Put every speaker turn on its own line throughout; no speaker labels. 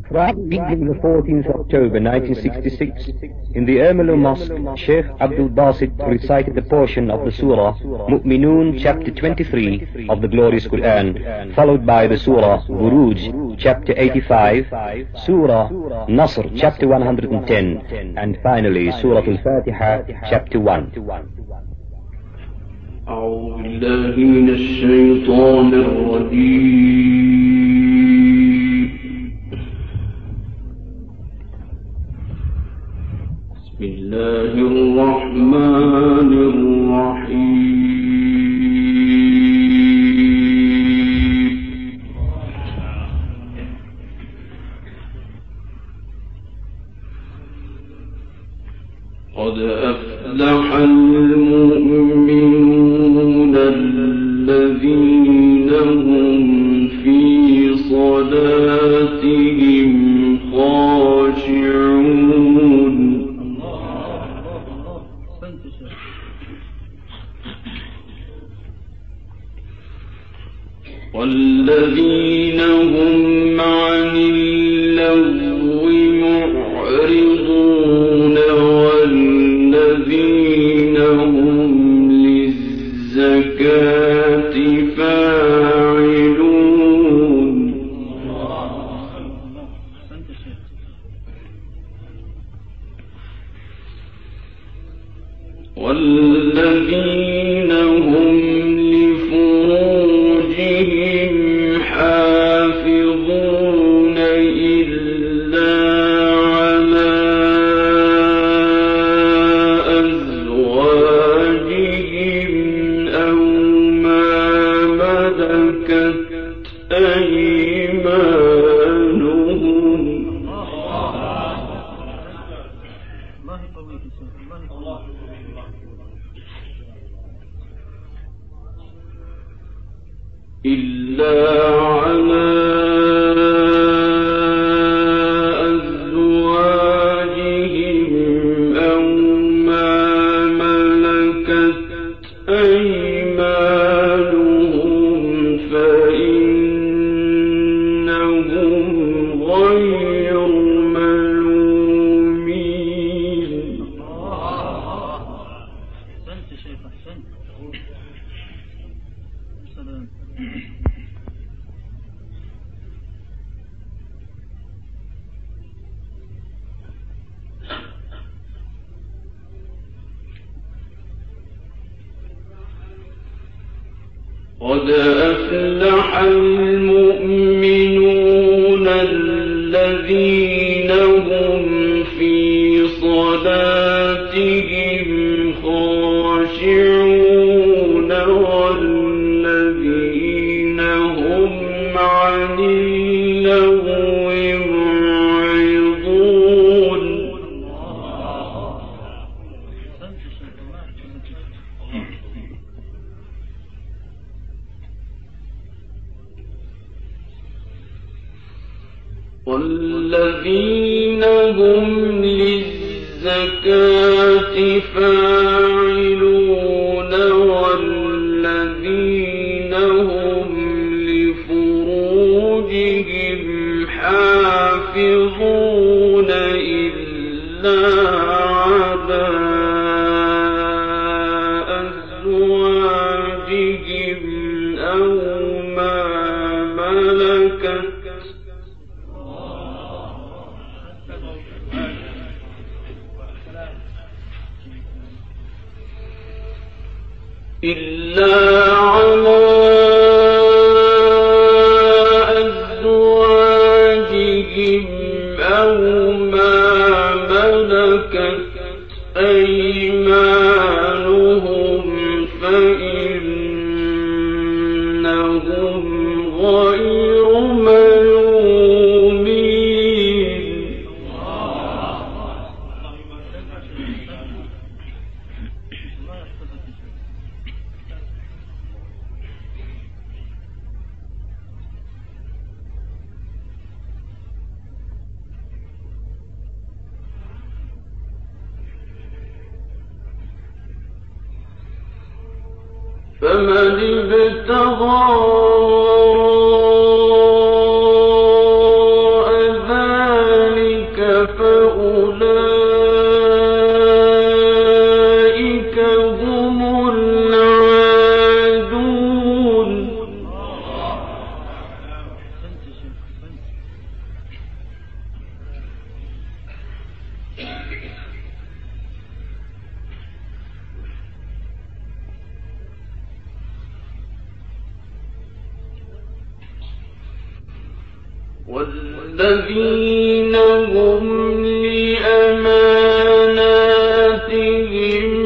Friday, the 14th October 1966, in the Ermelo Mosque, Sheikh Abdul Basit recited a portion of the Surah Mu'minun, chapter 23 of the glorious Quran, followed by the Surah Buruj, chapter 85, Surah Nasr, chapter 110, and finally Surah Al-Fatiha, chapter 1.
أعوذ بالله من الشيطان الرجيم. بسم الله الرحمن الرحيم. قد أفلح المؤمنون الذين هم في صلاتهم خاشعون. والذين هم عن اللغو معرضون والذين هم للزكاة فاعلون. والذين هم لفروجهم حافظون إلا على أزواجهم أو ما ملكت أيمانهم. إلا على أزواجهم أو ما ملكت أيمانهم فإنهم غير ملومين. قد أفلح المؤمنون الذين هم في صلاتهم خاشعون والذين هم عن اللغو معرضون. والذين هم للزكاة فاعلون والذين هم لفروجهم حافظون إلا على أزواجهم أو ما ملكت إلا على أزواجهم أو ما ملكت أيمانهم فإنهم غير ملومين. فمن ابتغى وراء ذلك والذين هم لأماناتهم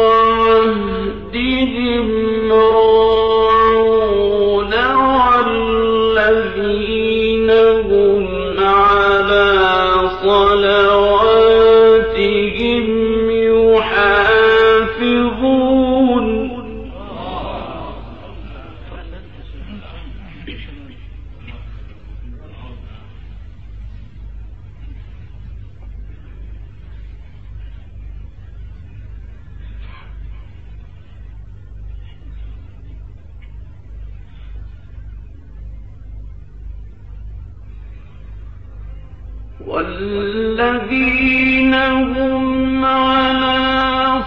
وعهدهم راعون والذين هم على صلواتهم يحافظون والذين هم على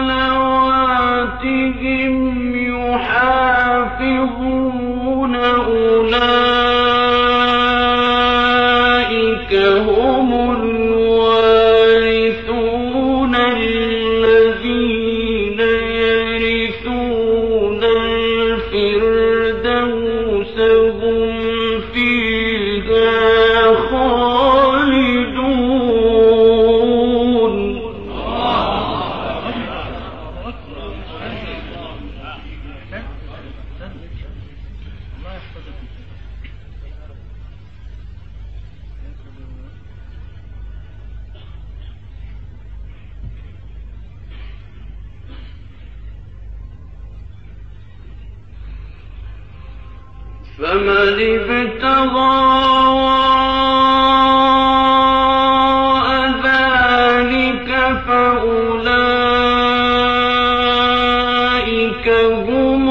صلواتهم يحافظون أولئك هم الوارثون الذين يرثون الفردوس هم فيها خالدون. فمن ابتغى وراء ذلك فأولئك هم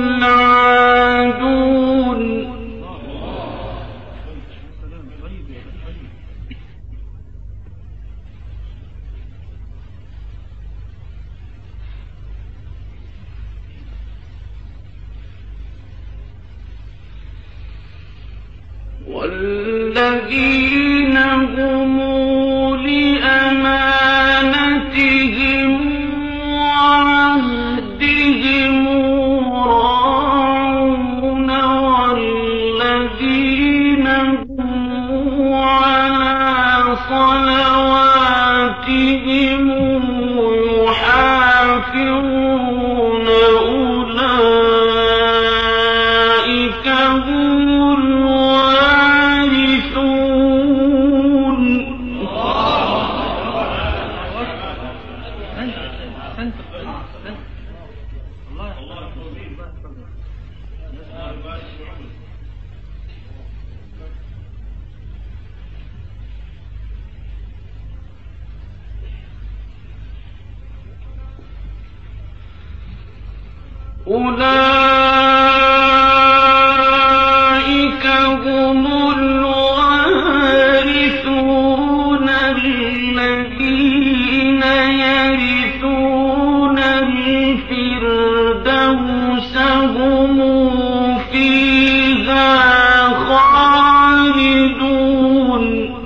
العادون. والذين هم لأمانتهم وعهدهم راعون والذين هم على صلواتهم يحافظون أولئك هم أولئك هم الوارثون الذين يرثون الفردوس هم فيها خالدون.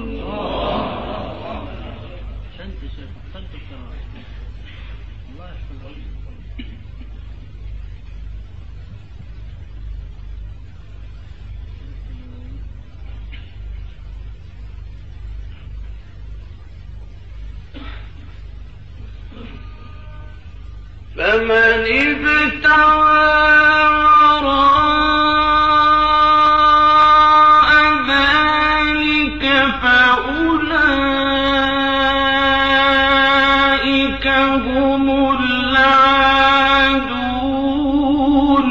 فمن ابتغى وراء ذلك فأولئك هم العادون.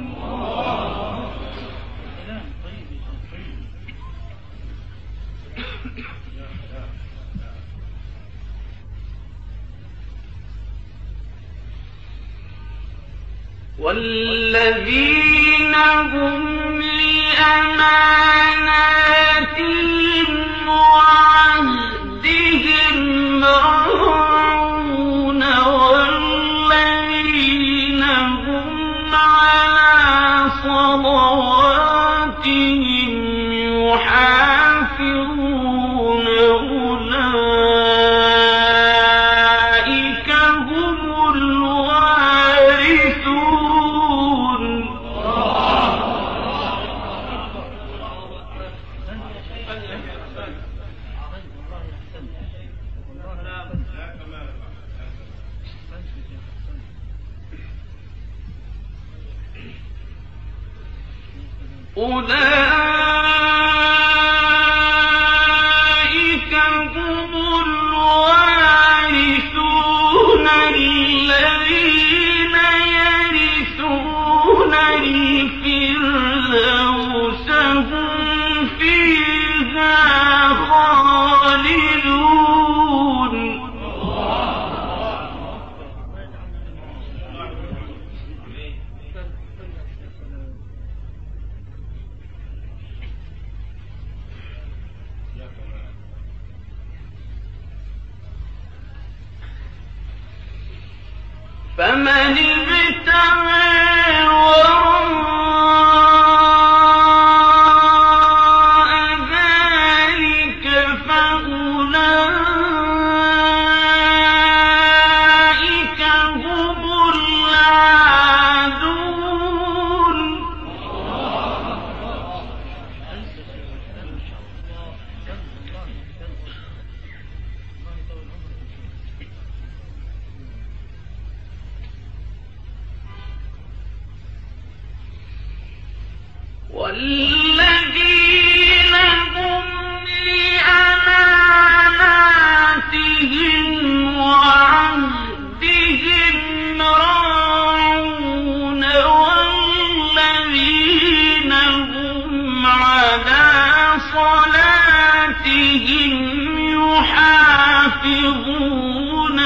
والذين هم لأماناتهم وعهدهم راعون والذين هم على صلواتهم يحافظون أولئك هم الوارثون. أولئك هم الوارثون الذين يرثون الفردوس هم فيها خالدون. فمن ابتغى وراء ذلك فأولئك هم العادون. والذين هم لأماناتهم وعهدهم راعون والذين هم على صلاتهم يحافظون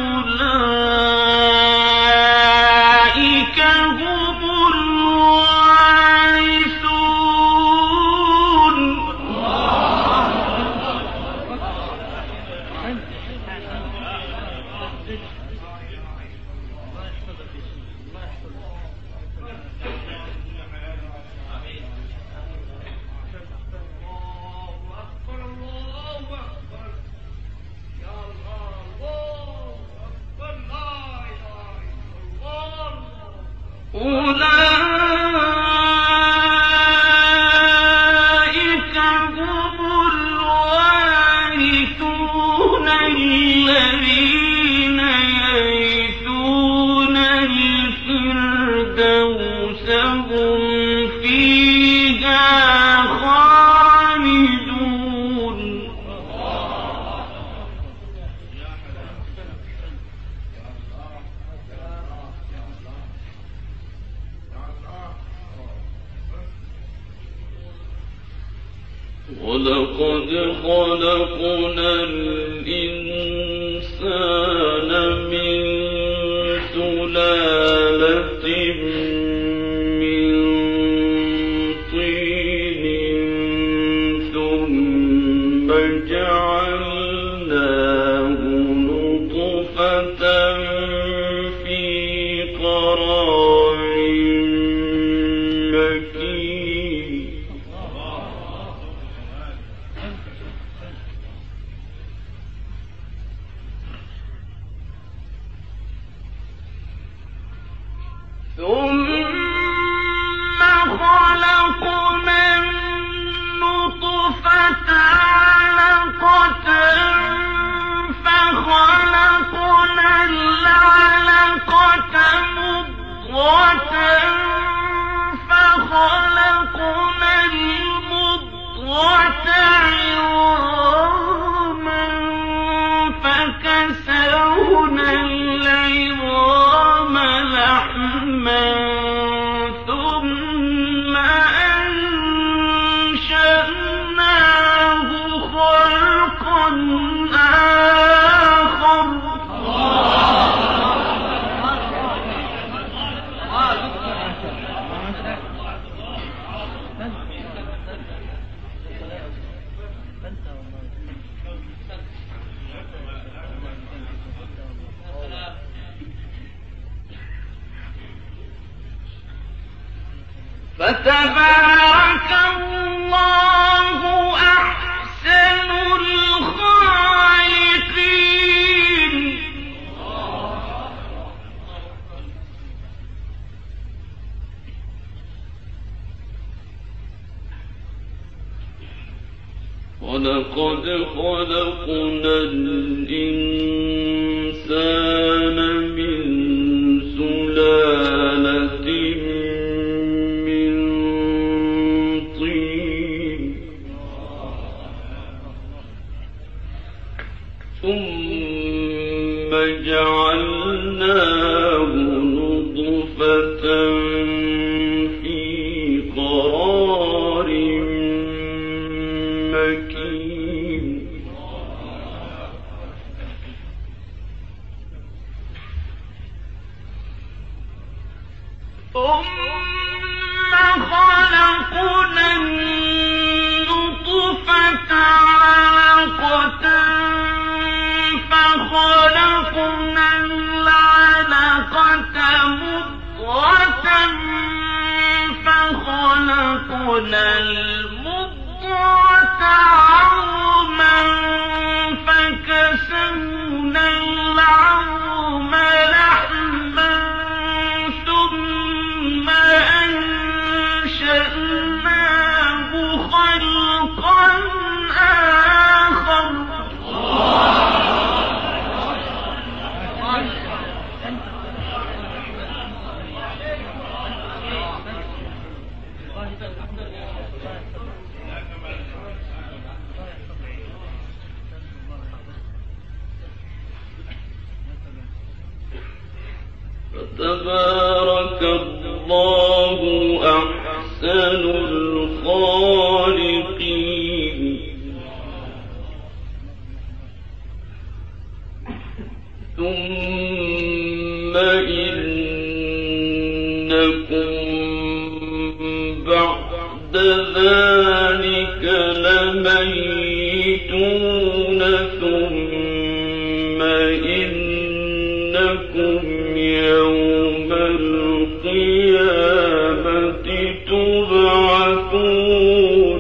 أولئك هم أولئك هم الوارثون الذين يرثون الفردوس هم فيها خالدون. ولقد خلقنا الإنسان من سلالة من طين ثم جعلناه نطفة في قرار مكين. ثم خلقنا النطفة علقة فخلقنا العلقة مضغة فخلقنا المضغة عظاما فكسونا العظام لحما ثم أنشأناه خلقا آخر. فتبارك الله أحسن الخالقين. ولقد خلقنا الإنسان من سلالة من ثم جعلناه نطفة في قرار مكين ثم خلقنا النطفة علقة فخلقنا العلقة مضغة فخلقنا المضغة عظما فكسونا العظم لحما ثم أنشأناه خلقا آخر فتبارك الله أحسن الخالقين ثم إنكم بعد ذلك لميتون ثم إنكم يوم القيامة تبعثون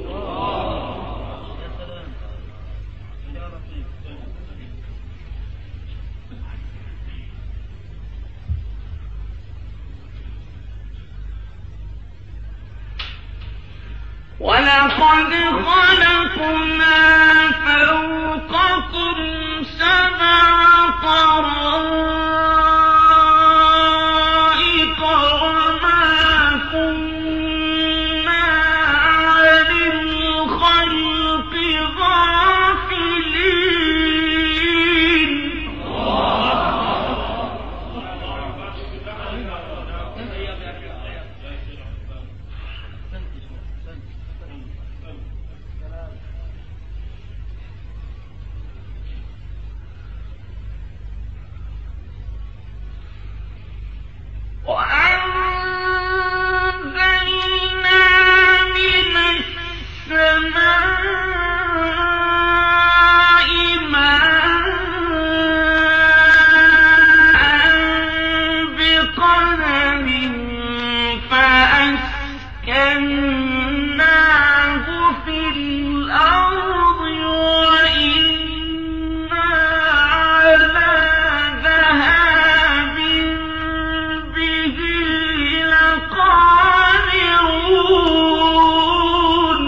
ولقد خلقنا فوقكم سبع طرائق وما كنا عن الخلق غافلين وأنزلنا من السماء ماء بقدر فأسكناه في الأرض وإنا على ذهاب به لقادرون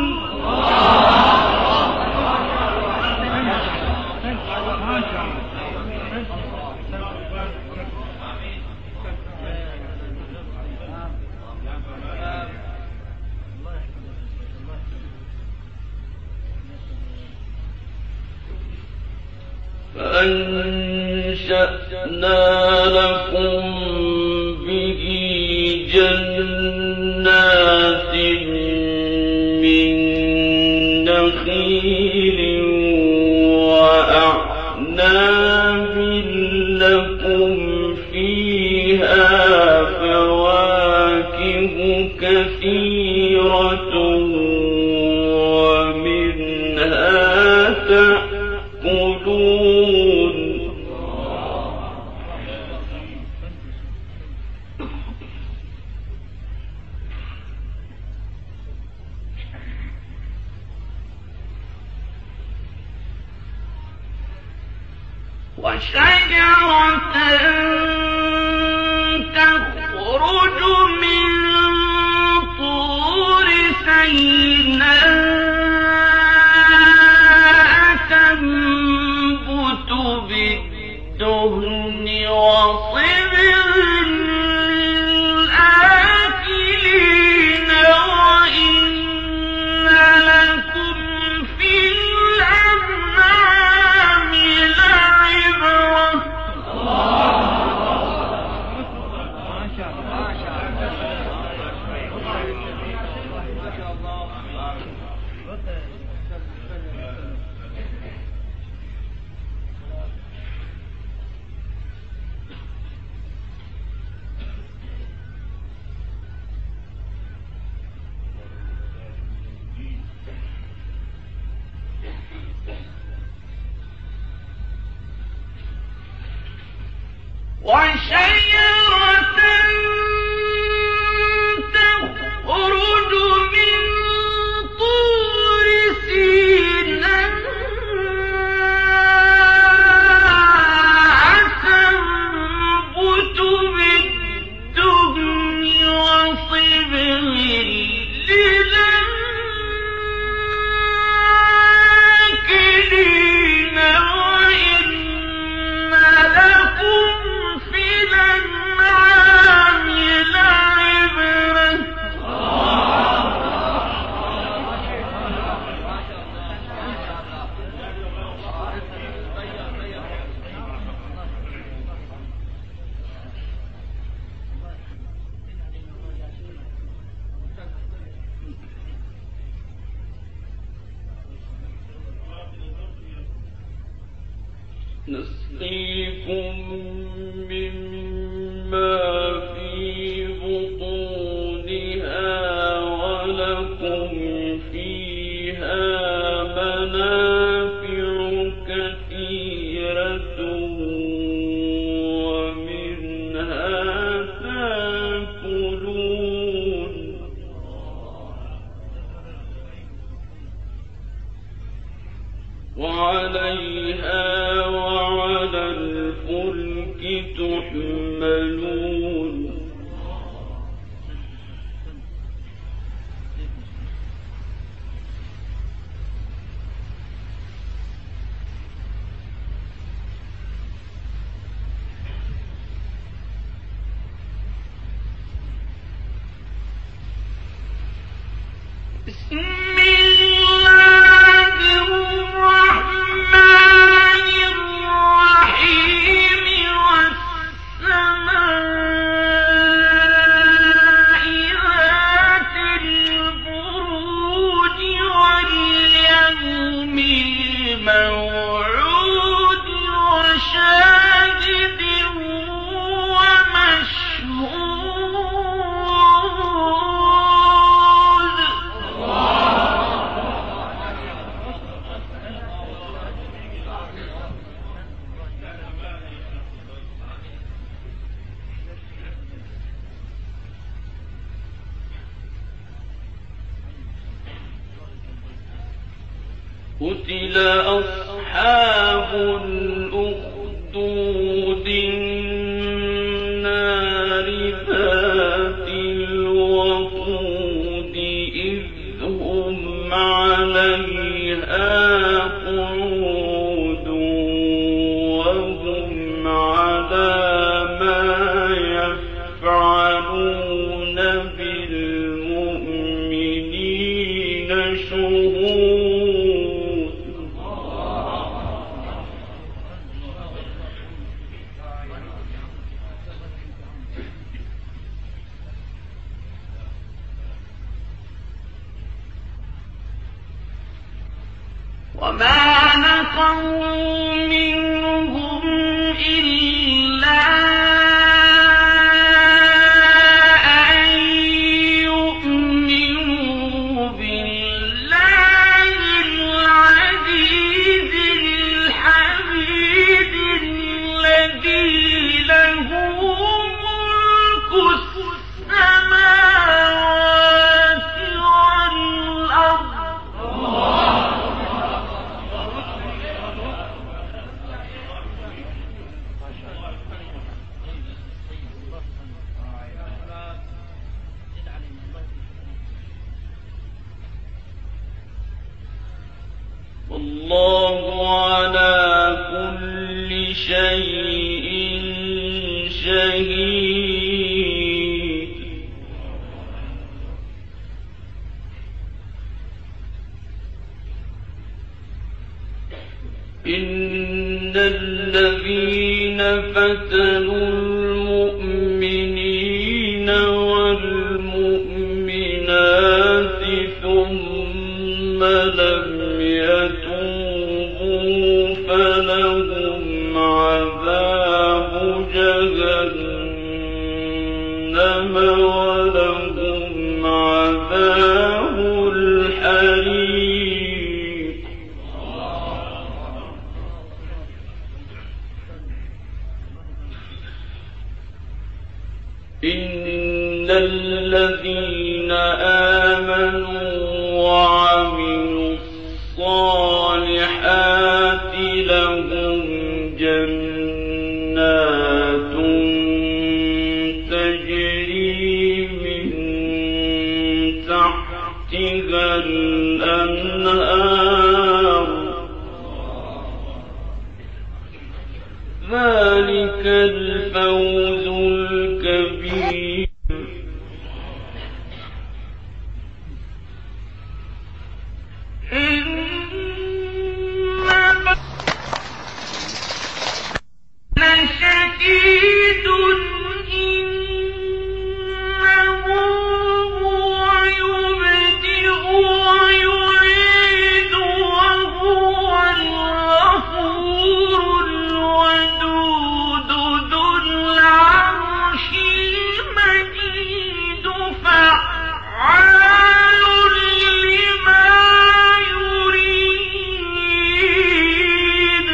فأنشأنا لكم به جنات من نخيل وأعناب لكم فيها فواكه كثيرة ومنها تأكلون وشجرة تخرج من طور سيناء تنبت بالدهن وصبغ للآكلين وإن لكم في الأنعام نسقيكم مما في بطونها ولكم فيها منافع كثيرة ومنها تأكلون وعليها وعلى الفلك تحملون بسم الله الرحمن الرحيم والسماء ذات البروج واليوم الموعود وشاهد ومشهود قتل أصحاب الأخدود النار ذات الوقود إذ هم عليها قعود وهم على ما يفعلون بالمؤمنين شهود وما نقموا منهم إلا أن يؤمنوا بالله العزيز الحميد الذي له ملك السماوات والأرض والله على كل شيء شهيد إن الذين فتنوا المؤمنين والمؤمنات ثم لم يتوبوا فلهم عذاب جهنم ولهم عذاب الحريق إن الذين آمنوا وعملوا الصالحات لهم جنات تجري من تحتها الأنهار ذلك الفوز الكبير. شديد إنه هو يبدئ ويعيد وهو الغفور الودود ذو العرش المجيد فعال لما يريد.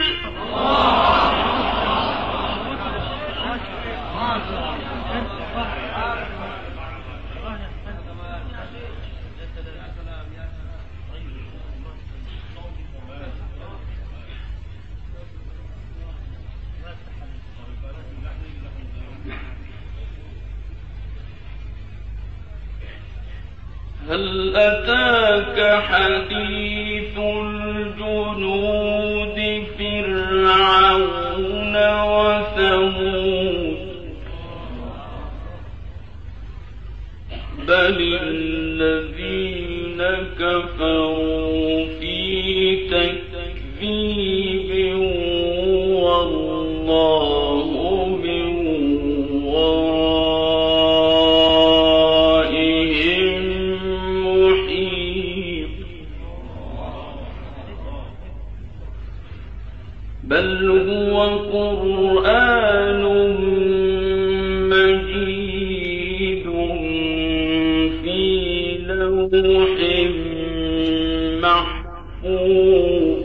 هل أتاك حديث الجنود فرعون وثمود بل الذين كفروا في تكذيب والله من ورائهم محيط. بل هو قرآن مجيد في لوح محفوظ.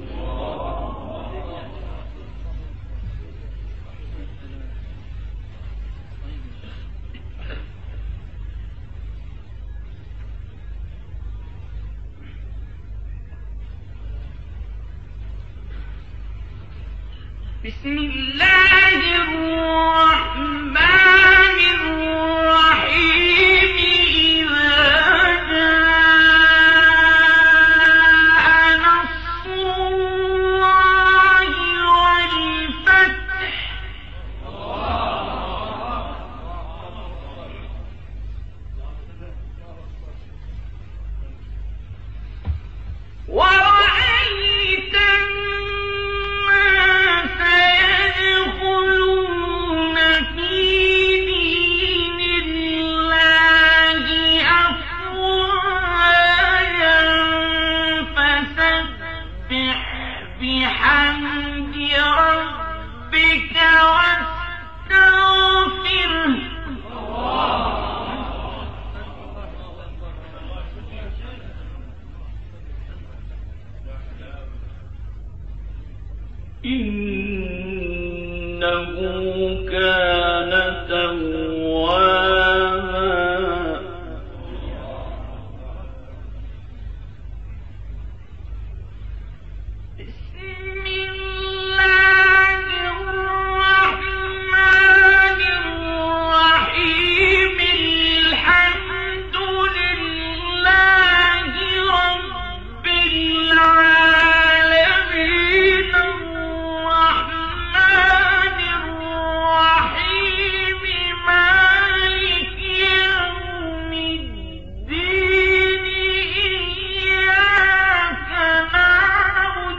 بسم الله الرحمن الرحيم. إذا جاء نصر الله والفتح ورأيت الناس يدخلون في دين الله أفواجا فسبح بحمد ربك واستغفره إنه كان توابا. بسم الله الرحمن الرحيم. الحمد لله رب العالمين الرحمن الرحيم مالك يوم الدين إياك نعبد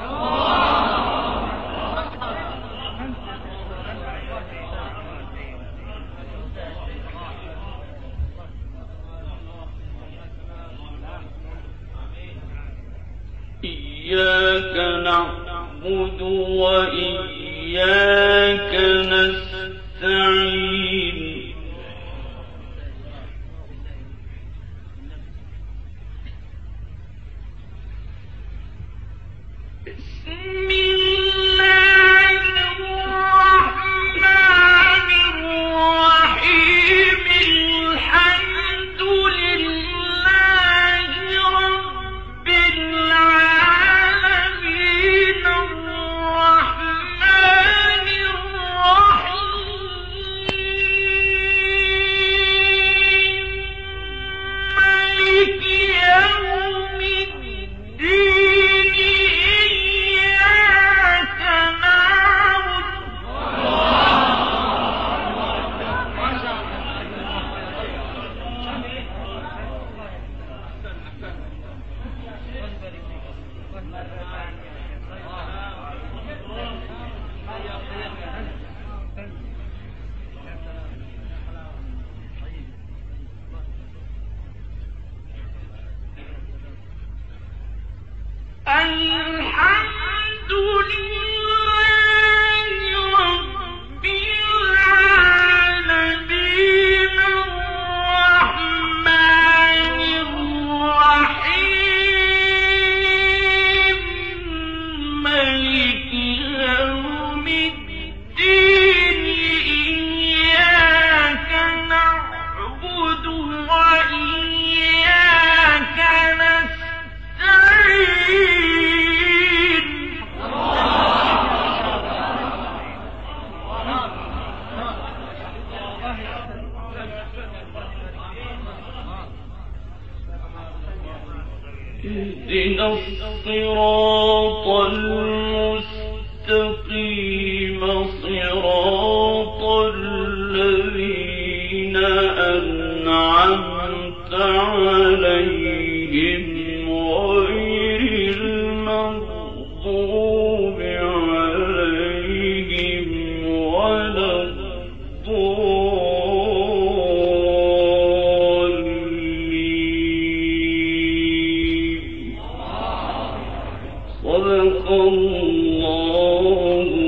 وإياك نستعين. بسم الله الرحمن الرحيم. المستقيم صراط الذين أنعمت عليهم غير المغضوب عليهم ولا الضالين. صدق الله